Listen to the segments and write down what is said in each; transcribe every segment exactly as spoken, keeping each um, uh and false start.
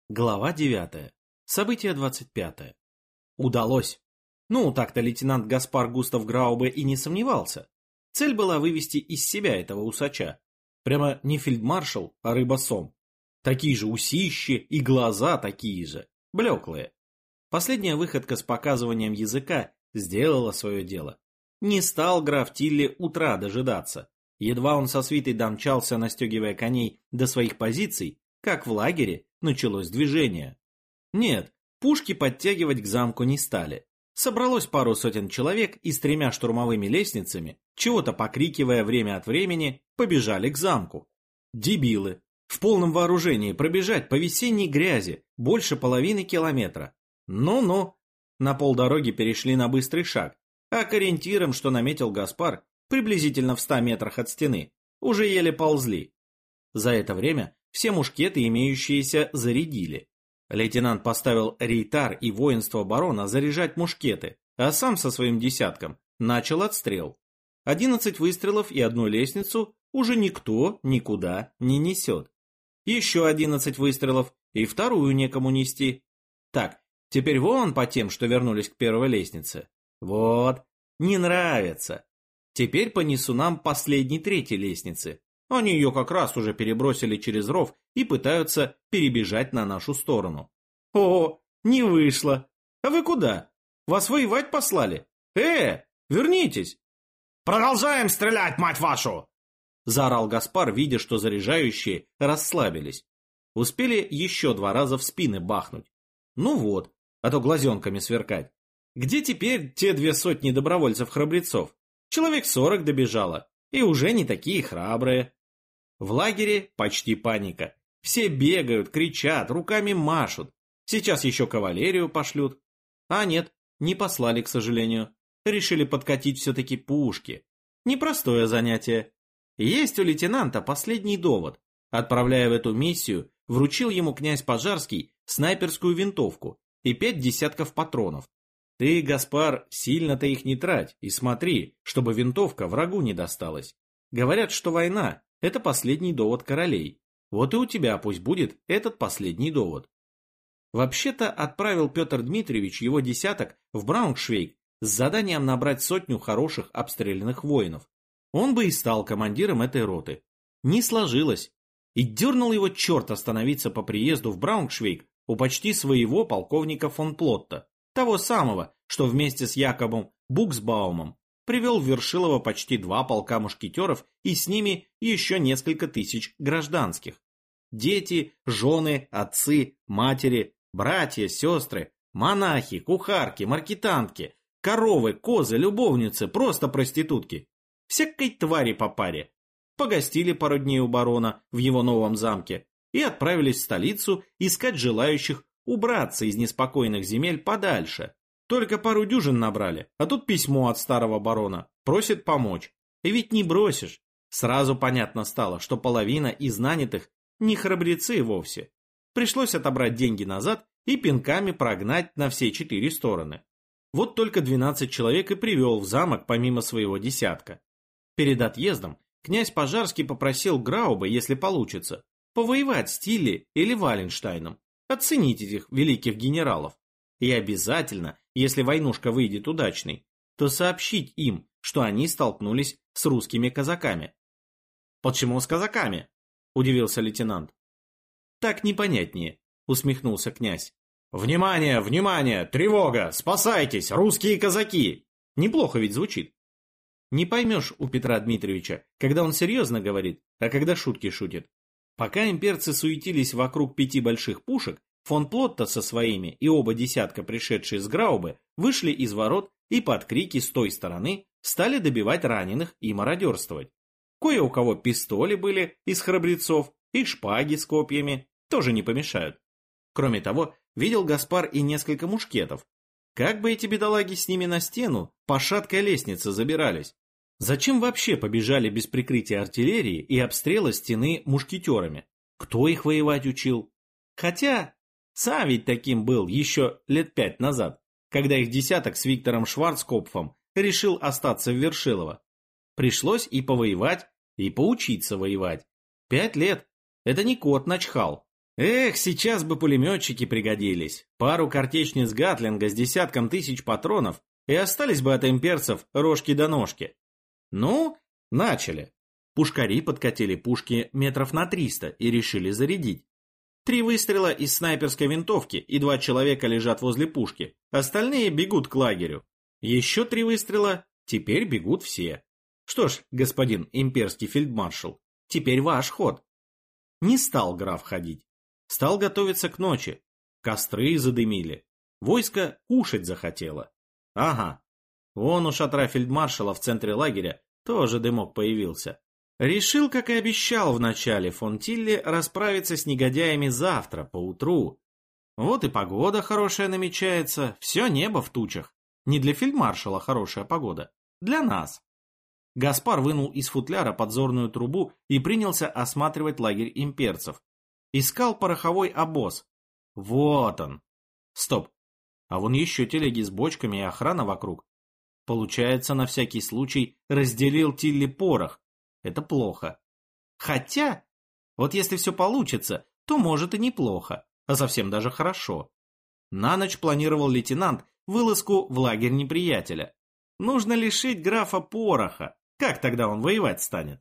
Глава девятая. Событие двадцать пятое. Удалось. Ну, так-то лейтенант Гаспар Густав Граубе и не сомневался. Цель была вывести из себя этого усача. Прямо не фельдмаршал, а рыба-сом. Такие же усищи и глаза такие же, блеклые. Последняя выходка с показыванием языка сделала свое дело. Не стал граф Тилли утра дожидаться. Едва он со свитой домчался, настегивая коней до своих позиций, как в лагере началось движение. Нет, пушки подтягивать к замку не стали. Собралось пару сотен человек и с тремя штурмовыми лестницами, чего-то покрикивая время от времени, побежали к замку. Дебилы. В полном вооружении пробежать по весенней грязи больше половины километра. Ну-ну. На полдороги перешли на быстрый шаг, а к ориентирам, что наметил Гаспар, приблизительно в ста метрах от стены, уже еле ползли. За это время все мушкеты, имеющиеся, зарядили. Лейтенант поставил рейтар и воинство барона заряжать мушкеты, а сам со своим десятком начал отстрел. Одиннадцать выстрелов и одну лестницу уже никто никуда не несет. Еще одиннадцать выстрелов и вторую некому нести. Так, теперь вон по тем, что вернулись к первой лестнице. Вот, не нравится. Теперь понесу нам последней третьей лестницы. Они ее как раз уже перебросили через ров и пытаются перебежать на нашу сторону. О, не вышло. А вы куда? Вас воевать послали? Э, вернитесь. Продолжаем стрелять, мать вашу! Заорал Гаспар, видя, что заряжающие расслабились. Успели еще два раза в спины бахнуть. Ну вот, а то глазенками сверкать. Где теперь те две сотни добровольцев-храбрецов? Человек сорок добежало, и уже не такие храбрые. В лагере почти паника. Все бегают, кричат, руками машут. Сейчас еще кавалерию пошлют. А нет, не послали, к сожалению. Решили подкатить все-таки пушки. Непростое занятие. Есть у лейтенанта последний довод. Отправляя в эту миссию, вручил ему князь Пожарский снайперскую винтовку и пять десятков патронов. Ты, Гаспар, сильно-то их не трать и смотри, чтобы винтовка врагу не досталась. Говорят, что война – это последний довод королей. Вот и у тебя пусть будет этот последний довод. Вообще-то отправил Петр Дмитриевич его десяток в Брауншвейг с заданием набрать сотню хороших обстрелянных воинов. Он бы и стал командиром этой роты. Не сложилось. И дернул его черт остановиться по приезду в Брауншвейг у почти своего полковника фон Плотта, того самого, что вместе с Якобом Буксбаумом привел в Вершилово почти два полка мушкетеров и с ними еще несколько тысяч гражданских. Дети, жены, отцы, матери, братья, сестры, монахи, кухарки, маркетантки, коровы, козы, любовницы, просто проститутки. Всякой твари по паре. Погостили пару дней у барона в его новом замке и отправились в столицу искать желающих убраться из неспокойных земель подальше. Только пару дюжин набрали, а тут письмо от старого барона, просит помочь. И ведь не бросишь. Сразу понятно стало, что половина из нанятых не храбрецы вовсе. Пришлось отобрать деньги назад и пинками прогнать на все четыре стороны. Вот только двенадцать человек и привел в замок помимо своего десятка. Перед отъездом князь Пожарский попросил Граубе, если получится, повоевать с Тилли или Валенштайном, оценить этих великих генералов. И обязательно, если войнушка выйдет удачной, то сообщить им, что они столкнулись с русскими казаками. «Почему с казаками?» – удивился лейтенант. «Так непонятнее», – усмехнулся князь. «Внимание, внимание! Тревога! Спасайтесь! Русские казаки!» Неплохо ведь звучит. Не поймешь у Петра Дмитриевича, когда он серьезно говорит, а когда шутки шутит. Пока имперцы суетились вокруг пяти больших пушек, фон Плотта со своими и оба десятка, пришедшие с Граубе, вышли из ворот и под крики с той стороны стали добивать раненых и мародерствовать. Кое у кого пистоли были из храбрецов и шпаги с копьями, тоже не помешают. Кроме того, видел Гаспар и несколько мушкетов. Как бы эти бедолаги с ними на стену по шаткой лестнице забирались? Зачем вообще побежали без прикрытия артиллерии и обстрела стены мушкетерами? Кто их воевать учил? Хотя, сам ведь таким был еще лет пять назад, когда их десяток с Виктором Шварцкопфом решил остаться в Вершилово. Пришлось и повоевать, и поучиться воевать. Пять лет. Это не кот начхал. Эх, сейчас бы пулеметчики пригодились. Пару картечниц Гатлинга с десятком тысяч патронов, и остались бы от имперцев рожки до ножки. Ну, начали. Пушкари подкатили пушки метров на триста и решили зарядить. Три выстрела из снайперской винтовки, и два человека лежат возле пушки. Остальные бегут к лагерю. Еще три выстрела, теперь бегут все. Что ж, господин имперский фельдмаршал, теперь ваш ход. Не стал граф ходить. Стал готовиться к ночи. Костры задымили. Войско кушать захотело. Ага, вон у шатра фельдмаршала в центре лагеря тоже дымок появился. Решил, как и обещал вначале, фон Тилли расправиться с негодяями завтра, поутру. Вот и погода хорошая намечается, все небо в тучах. Не для фельдмаршала хорошая погода, для нас. Гаспар вынул из футляра подзорную трубу и принялся осматривать лагерь имперцев. Искал пороховой обоз. Вот он. Стоп. А вон еще телеги с бочками и охрана вокруг. Получается, на всякий случай разделил Тилли порох. Это плохо. Хотя, вот если все получится, то может и неплохо, а совсем даже хорошо. На ночь планировал лейтенант вылазку в лагерь неприятеля. Нужно лишить графа пороха. Как тогда он воевать станет?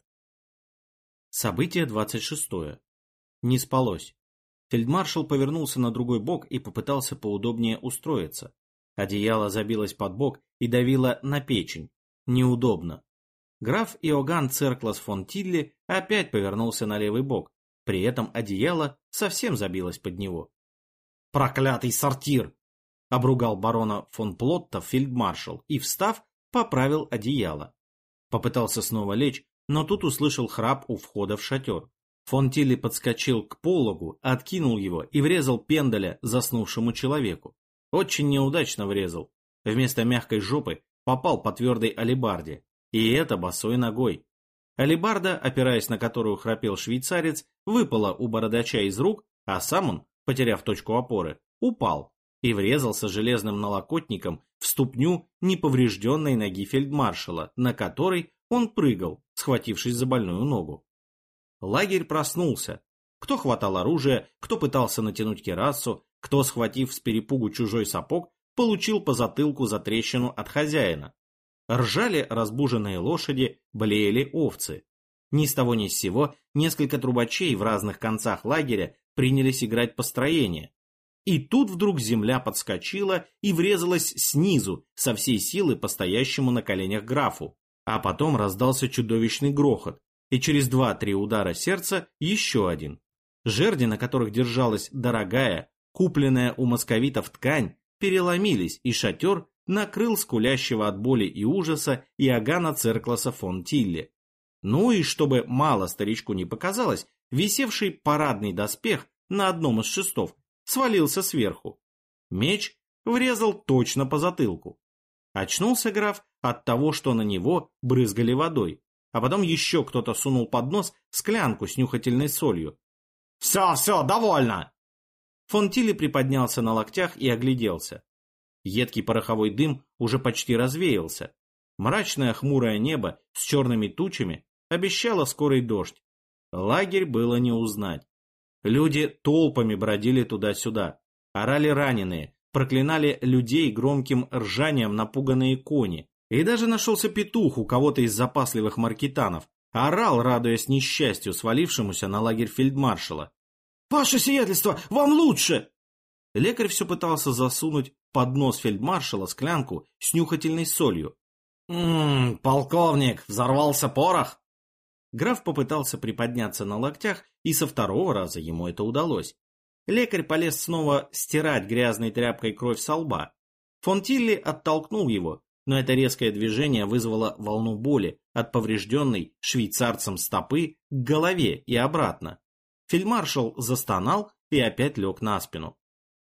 Событие двадцать шестое. Не спалось. Фельдмаршал повернулся на другой бок и попытался поудобнее устроиться. Одеяло забилось под бок и давило на печень. Неудобно. Граф Иоганн Церклас фон Тилли опять повернулся на левый бок. При этом одеяло совсем забилось под него. «Проклятый сортир!» — обругал барона фон Плотта фельдмаршал и, встав, поправил одеяло. Попытался снова лечь, но тут услышал храп у входа в шатер. Фон Тилли подскочил к пологу, откинул его и врезал пендаля заснувшему человеку. Очень неудачно врезал. Вместо мягкой жопы попал по твердой алебарде. И это босой ногой. Алебарда, опираясь на которую храпел швейцарец, выпала у бородача из рук, а сам он, потеряв точку опоры, упал и врезался железным налокотником в ступню неповрежденной ноги фельдмаршала, на которой он прыгал, схватившись за больную ногу. Лагерь проснулся. Кто хватал оружие, кто пытался натянуть кирасу, кто, схватив с перепугу чужой сапог, получил по затылку за трещину от хозяина. Ржали разбуженные лошади, блеяли овцы. Ни с того ни с сего несколько трубачей в разных концах лагеря принялись играть построение. И тут вдруг земля подскочила и врезалась снизу со всей силы по стоящему на коленях графу. А потом раздался чудовищный грохот, и через два-три удара сердца еще один. Жерди, на которых держалась дорогая, купленная у московитов ткань, переломились, и шатер накрыл скулящего от боли и ужаса Иоганна Церкласа фон Тилли. Ну и чтобы мало старичку не показалось, висевший парадный доспех на одном из шестов свалился сверху. Меч врезал точно по затылку. Очнулся граф от того, что на него брызгали водой, а потом еще кто-то сунул под нос склянку с нюхательной солью. «Все, все, довольно!» Фон Тилли приподнялся на локтях и огляделся. Едкий пороховой дым уже почти развеялся. Мрачное хмурое небо с черными тучами обещало скорый дождь. Лагерь было не узнать. Люди толпами бродили туда-сюда, орали раненые, проклинали людей громким ржанием напуганные кони. И даже нашелся петух у кого-то из запасливых маркетанов, орал, радуясь несчастью, свалившемуся на лагерь фельдмаршала. «Ваше сиятельство, вам лучше!» Лекарь все пытался засунуть под нос фельдмаршала склянку с нюхательной солью. «Ммм, полковник, взорвался порох!» Граф попытался приподняться на локтях, и со второго раза ему это удалось. Лекарь полез снова стирать грязной тряпкой кровь со лба. Фон Тилли оттолкнул его, но это резкое движение вызвало волну боли от поврежденной швейцарцем стопы к голове и обратно. Фельдмаршал застонал и опять лег на спину.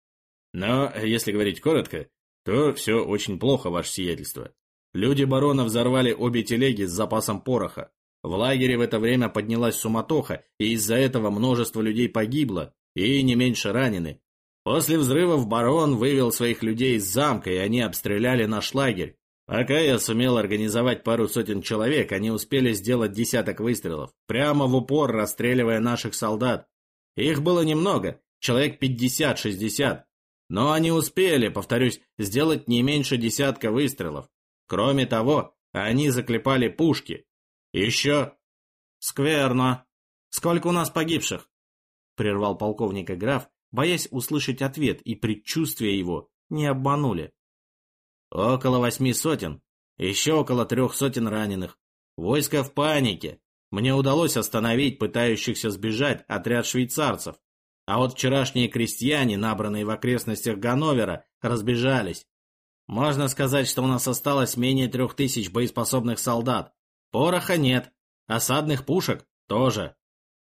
Но, если говорить коротко, то все очень плохо, ваше сиятельство. Люди барона взорвали обе телеги с запасом пороха. В лагере в это время поднялась суматоха, и из-за этого множество людей погибло, и не меньше ранены. После взрывов барон вывел своих людей из замка, и они обстреляли наш лагерь. Пока я сумел организовать пару сотен человек, они успели сделать десяток выстрелов, прямо в упор расстреливая наших солдат. Их было немного, человек пятьдесят-шестьдесят. Но они успели, повторюсь, сделать не меньше десятка выстрелов. Кроме того, они заклепали пушки. Еще... Скверно. Сколько у нас погибших? Прервал полковника граф, боясь услышать ответ, и предчувствия его не обманули. Около восьми сотен. Еще около трех сотен раненых. Войско в панике. Мне удалось остановить пытающихся сбежать отряд швейцарцев. А вот вчерашние крестьяне, набранные в окрестностях Ганновера, разбежались. Можно сказать, что у нас осталось менее трех тысяч боеспособных солдат. Пороха нет. Осадных пушек тоже.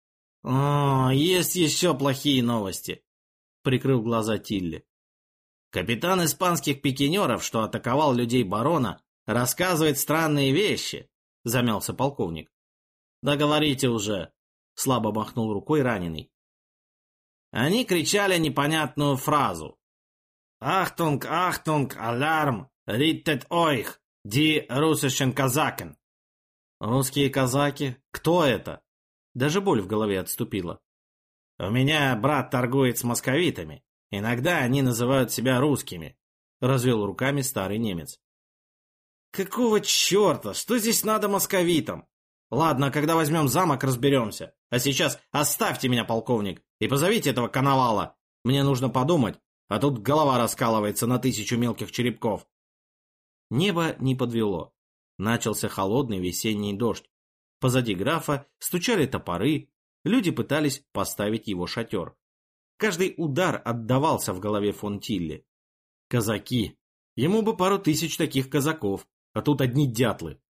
О, есть еще плохие новости, прикрыл глаза Тилли. Капитан испанских пикинеров, что атаковал людей барона, рассказывает странные вещи, замялся полковник. Да говорите уже, слабо махнул рукой раненый. Они кричали непонятную фразу. «Ахтунг, ахтунг, алярм, риттет ойх, ди руссischen Казакен». Русские казаки? Кто это? Даже боль в голове отступила. У меня брат торгует с московитами. Иногда они называют себя русскими. Развел руками старый немец. Какого черта? Что здесь надо московитам? Ладно, когда возьмем замок, разберемся. А сейчас оставьте меня, полковник, и позовите этого коновала. Мне нужно подумать, а тут голова раскалывается на тысячу мелких черепков. Небо не подвело. Начался холодный весенний дождь. Позади графа стучали топоры, люди пытались поставить его шатер. Каждый удар отдавался в голове фон Тилли. Казаки. Ему бы пару тысяч таких казаков, а тут одни дятлы.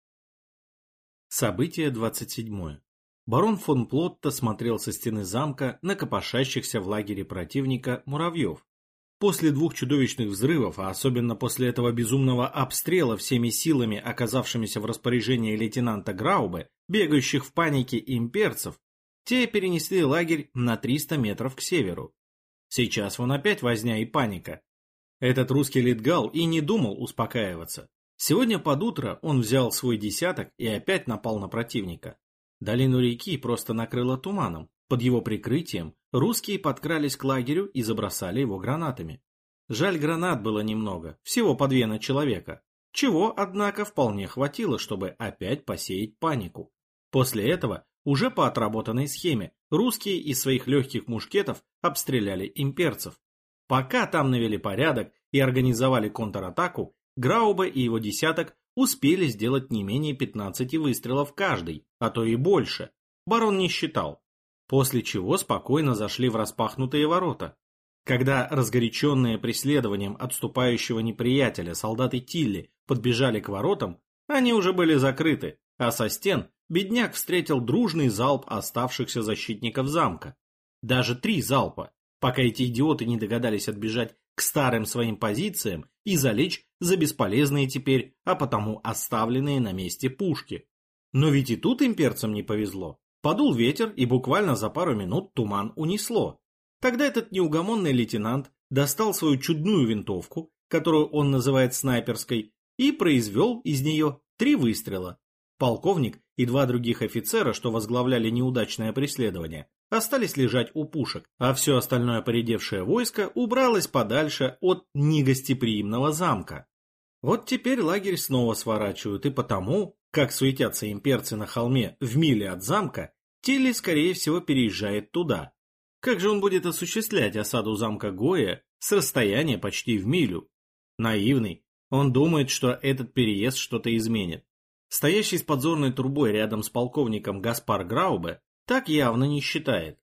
Событие двадцать седьмое. Барон фон Плотта смотрел со стены замка на копошащихся в лагере противника муравьев. После двух чудовищных взрывов, а особенно после этого безумного обстрела всеми силами, оказавшимися в распоряжении лейтенанта Граубе, бегающих в панике имперцев, те перенесли лагерь на триста метров к северу. Сейчас вон опять возня и паника. Этот русский литгал и не думал успокаиваться. Сегодня под утро он взял свой десяток и опять напал на противника. Долину реки просто накрыло туманом. Под его прикрытием русские подкрались к лагерю и забросали его гранатами. Жаль, гранат было немного, всего по две на человека, чего, однако, вполне хватило, чтобы опять посеять панику. После этого, уже по отработанной схеме, русские из своих легких мушкетов обстреляли имперцев. Пока там навели порядок и организовали контратаку, Граубе и его десяток успели сделать не менее пятнадцати выстрелов каждый, а то и больше. Барон не считал. После чего спокойно зашли в распахнутые ворота. Когда разгоряченные преследованием отступающего неприятеля солдаты Тилли подбежали к воротам, они уже были закрыты, а со стен бедняк встретил дружный залп оставшихся защитников замка. Даже три залпа, пока эти идиоты не догадались отбежать к старым своим позициям и залечь за бесполезные теперь, а потому оставленные на месте пушки. Но ведь и тут имперцам не повезло. Подул ветер, и буквально за пару минут туман унесло. Тогда этот неугомонный лейтенант достал свою чудную винтовку, которую он называет снайперской, и произвел из нее три выстрела. Полковник и два других офицера, что возглавляли неудачное преследование, остались лежать у пушек, а все остальное поредевшее войско убралось подальше от негостеприимного замка. Вот теперь лагерь снова сворачивают, и потому, как суетятся имперцы на холме в миле от замка, Тилли, скорее всего, переезжает туда. Как же он будет осуществлять осаду замка Гоя с расстояния почти в милю? Наивный. Он думает, что этот переезд что-то изменит. Стоящий с подзорной трубой рядом с полковником Гаспар Граубе так явно не считает.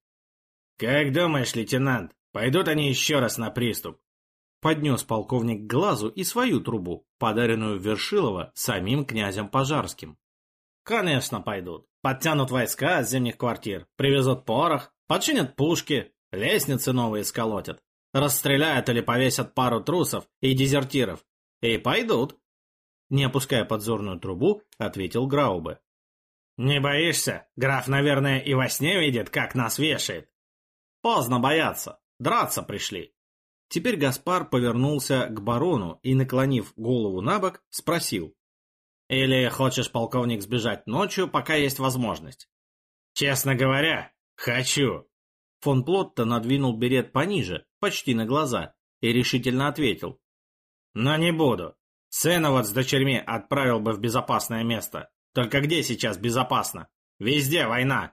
«Как думаешь, лейтенант, пойдут они еще раз на приступ?» Поднес полковник к глазу и свою трубу, подаренную Вершилова самим князем Пожарским. «Конечно пойдут. Подтянут войска с зимних квартир, привезут порох, подчинят пушки, лестницы новые сколотят, расстреляют или повесят пару трусов и дезертиров. И пойдут». Не опуская подзорную трубу, ответил Граубе. «Не боишься? Граф, наверное, и во сне видит, как нас вешает». «Поздно бояться. Драться пришли». Теперь Гаспар повернулся к барону и, наклонив голову набок, спросил. «Или хочешь, полковник, сбежать ночью, пока есть возможность?» «Честно говоря, хочу». Фон Плотта надвинул берет пониже, почти на глаза, и решительно ответил. «Но не буду. Сына вот с дочерьми отправил бы в безопасное место. Только где сейчас безопасно? Везде война».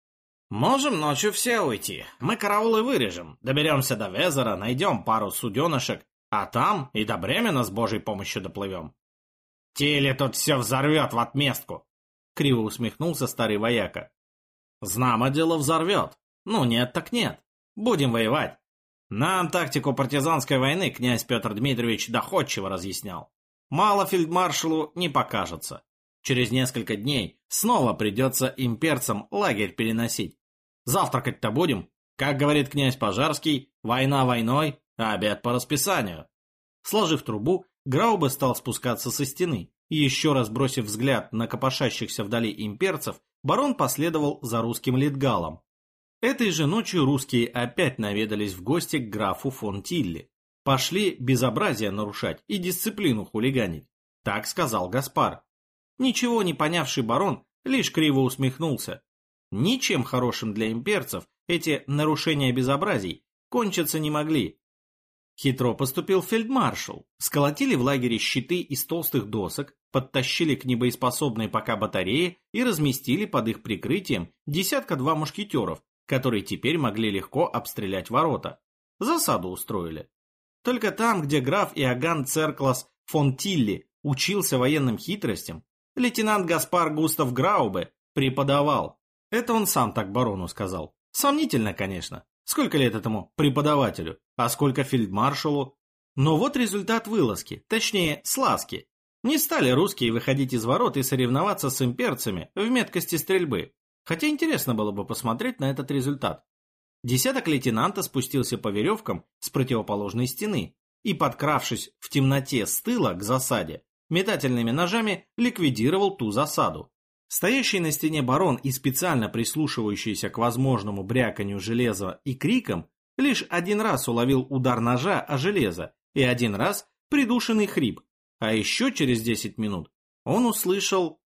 «Можем ночью все уйти. Мы караулы вырежем. Доберемся до Везера, найдем пару суденышек, а там и до Бремена с Божьей помощью доплывем». «Тилли тут все взорвет в отместку», — криво усмехнулся старый вояка. «Знамо дело взорвет. Ну нет так нет. Будем воевать. Нам тактику партизанской войны князь Петр Дмитриевич доходчиво разъяснял. Мало фельдмаршалу не покажется. Через несколько дней снова придется имперцам лагерь переносить. Завтракать-то будем. Как говорит князь Пожарский, война войной, а обед по расписанию». Сложив трубу, Граубе стал спускаться со стены, и еще раз бросив взгляд на копошащихся вдали имперцев, барон последовал за русским литгалом. Этой же ночью русские опять наведались в гости к графу фон Тилли. Пошли безобразие нарушать и дисциплину хулиганить. Так сказал Гаспар. Ничего не понявший барон лишь криво усмехнулся. Ничем хорошим для имперцев эти нарушения безобразий кончиться не могли. Хитро поступил фельдмаршал. Сколотили в лагере щиты из толстых досок, подтащили к небоеспособной пока батарее и разместили под их прикрытием десятка-два мушкетеров, которые теперь могли легко обстрелять ворота. Засаду устроили. Только там, где граф Иоганн Церклас фон Тилли учился военным хитростям, лейтенант Гаспар Густав Граубе преподавал. Это он сам так барону сказал. Сомнительно, конечно. Сколько лет этому преподавателю, а сколько фельдмаршалу? Но вот результат вылазки, точнее, слазки. Не стали русские выходить из ворот и соревноваться с имперцами в меткости стрельбы. Хотя интересно было бы посмотреть на этот результат. Десяток лейтенанта спустился по веревкам с противоположной стены и, подкравшись в темноте с тыла к засаде, метательными ножами ликвидировал ту засаду. Стоящий на стене барон и специально прислушивающийся к возможному бряканью железа и крикам лишь один раз уловил удар ножа о железо и один раз придушенный хрип, а еще через десять минут он услышал...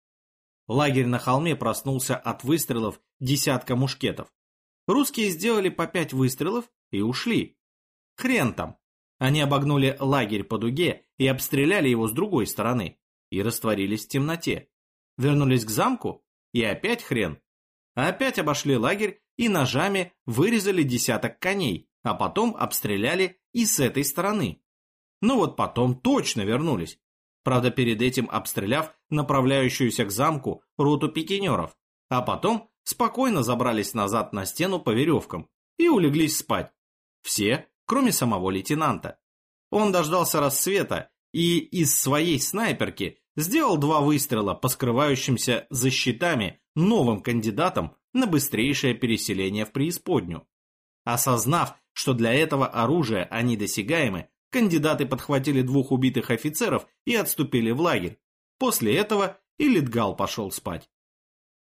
Лагерь на холме проснулся от выстрелов десятка мушкетов. Русские сделали по пять выстрелов и ушли. Хрен там. Они обогнули лагерь по дуге и обстреляли его с другой стороны и растворились в темноте. Вернулись к замку, и опять хрен. Опять обошли лагерь и ножами вырезали десяток коней, а потом обстреляли и с этой стороны. Ну вот потом точно вернулись. Правда, перед этим обстреляв направляющуюся к замку роту пикинеров, а потом спокойно забрались назад на стену по веревкам и улеглись спать. Все, кроме самого лейтенанта. Он дождался рассвета и из своей снайперки сделал два выстрела по скрывающимся за щитами новым кандидатам на быстрейшее переселение в преисподнюю. Осознав, что для этого оружия они досягаемы, кандидаты подхватили двух убитых офицеров и отступили в лагерь. После этого и Литгал пошел спать.